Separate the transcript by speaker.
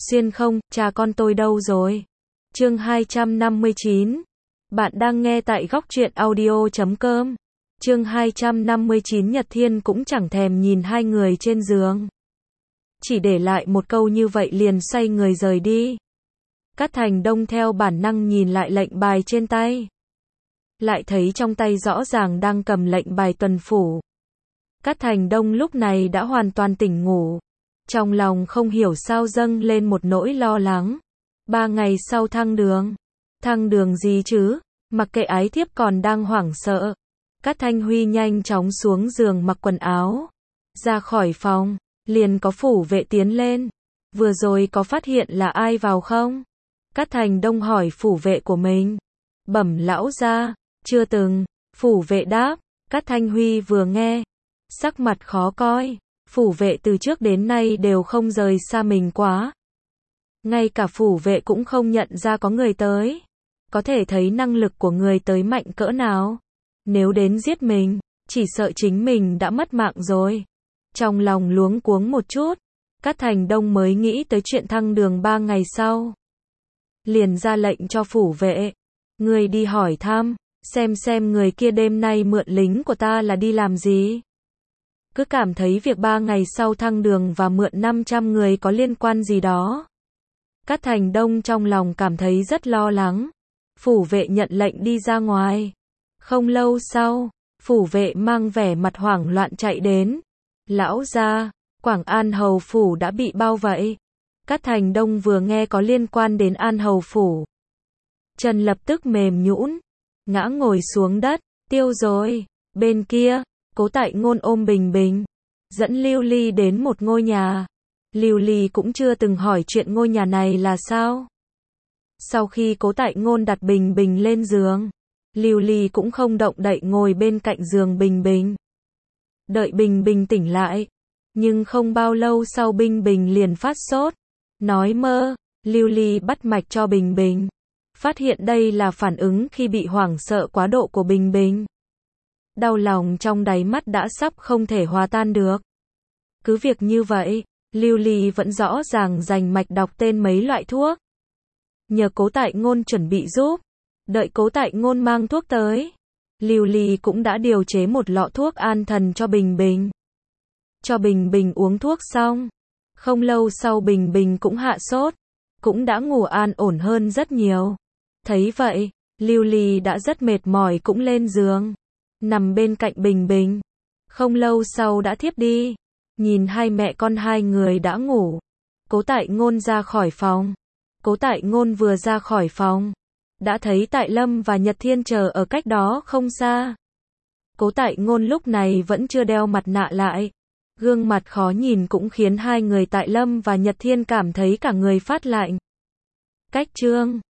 Speaker 1: Xuyên không, cha con tôi đâu rồi? Chương 259. Bạn đang nghe tại góc truyện audio.com. Chương 259. Nhật Thiên cũng chẳng thèm nhìn hai người trên giường, chỉ để lại một câu như vậy liền xoay người rời đi. Cát Thành Đông theo bản năng nhìn lại lệnh bài trên tay, lại thấy trong tay rõ ràng đang cầm lệnh bài tuần phủ. Cát Thành Đông lúc này đã hoàn toàn tỉnh ngủ, trong lòng không hiểu sao dâng lên một nỗi lo lắng. 3 ngày sau thăng đường. Thăng đường gì chứ? Mặc kệ ái thiếp còn đang hoảng sợ, Cát Thanh Huy nhanh chóng xuống giường mặc quần áo, ra khỏi phòng, liền có phủ vệ tiến lên. Vừa rồi có phát hiện là ai vào không? Cát Thành Đông hỏi phủ vệ của mình. Bẩm lão gia, chưa từng. Phủ vệ đáp. Cát Thanh Huy vừa nghe, sắc mặt khó coi. Phủ vệ từ trước đến nay đều không rời xa mình quá. Ngay cả phủ vệ cũng không nhận ra có người tới. Có thể thấy năng lực của người tới mạnh cỡ nào. Nếu đến giết mình, chỉ sợ chính mình đã mất mạng rồi. Trong lòng luống cuống một chút, Cát Thành Đông mới nghĩ tới chuyện thăng đường 3 ngày sau. Liền ra lệnh cho phủ vệ. Người đi hỏi thăm, xem người kia đêm nay mượn lính của ta là đi làm gì. Cứ cảm thấy việc 3 ngày sau thăng đường và mượn 500 người có liên quan gì đó. Cát Thành Đông trong lòng cảm thấy rất lo lắng. Phủ vệ nhận lệnh đi ra ngoài. Không lâu sau, phủ vệ mang vẻ mặt hoảng loạn chạy đến. Lão gia, Quảng An Hầu Phủ đã bị bao vây. Cát Thành Đông vừa nghe có liên quan đến An Hầu Phủ, chân lập tức mềm nhũn, ngã ngồi xuống đất. Tiêu rồi. Bên kia, Cố Tại Ngôn ôm Bình Bình, dẫn Lưu Ly đến một ngôi nhà. Lưu Ly cũng chưa từng hỏi chuyện ngôi nhà này là sao. Sau khi Cố Tại Ngôn đặt Bình Bình lên giường, Lưu Ly cũng không động đậy ngồi bên cạnh giường Bình Bình. Đợi Bình Bình tỉnh lại, nhưng không bao lâu sau Bình Bình liền phát sốt, nói mơ. Lưu Ly bắt mạch cho Bình Bình, phát hiện đây là phản ứng khi bị hoảng sợ quá độ của Bình Bình. Đau lòng trong đáy mắt đã sắp không thể hòa tan được. Cứ việc như vậy, Lưu Ly vẫn rõ ràng rành mạch đọc tên mấy loại thuốc. Nhờ Cố Tại Ngôn chuẩn bị giúp. Đợi Cố Tại Ngôn mang thuốc tới, Lưu Ly cũng đã điều chế một lọ thuốc an thần cho Bình Bình. Cho Bình Bình uống thuốc xong, không lâu sau Bình Bình cũng hạ sốt, cũng đã ngủ an ổn hơn rất nhiều. Thấy vậy, Lưu Ly đã rất mệt mỏi cũng lên giường, nằm bên cạnh Bình Bình. Không lâu sau đã thiếp đi. Nhìn hai mẹ con hai người đã ngủ, Cố Tại Ngôn ra khỏi phòng. Cố Tại Ngôn vừa ra khỏi phòng, đã thấy Tại Lâm và Nhật Thiên chờ ở cách đó không xa. Cố Tại Ngôn lúc này vẫn chưa đeo mặt nạ lại, gương mặt khó nhìn cũng khiến hai người Tại Lâm và Nhật Thiên cảm thấy cả người phát lạnh. Cách chương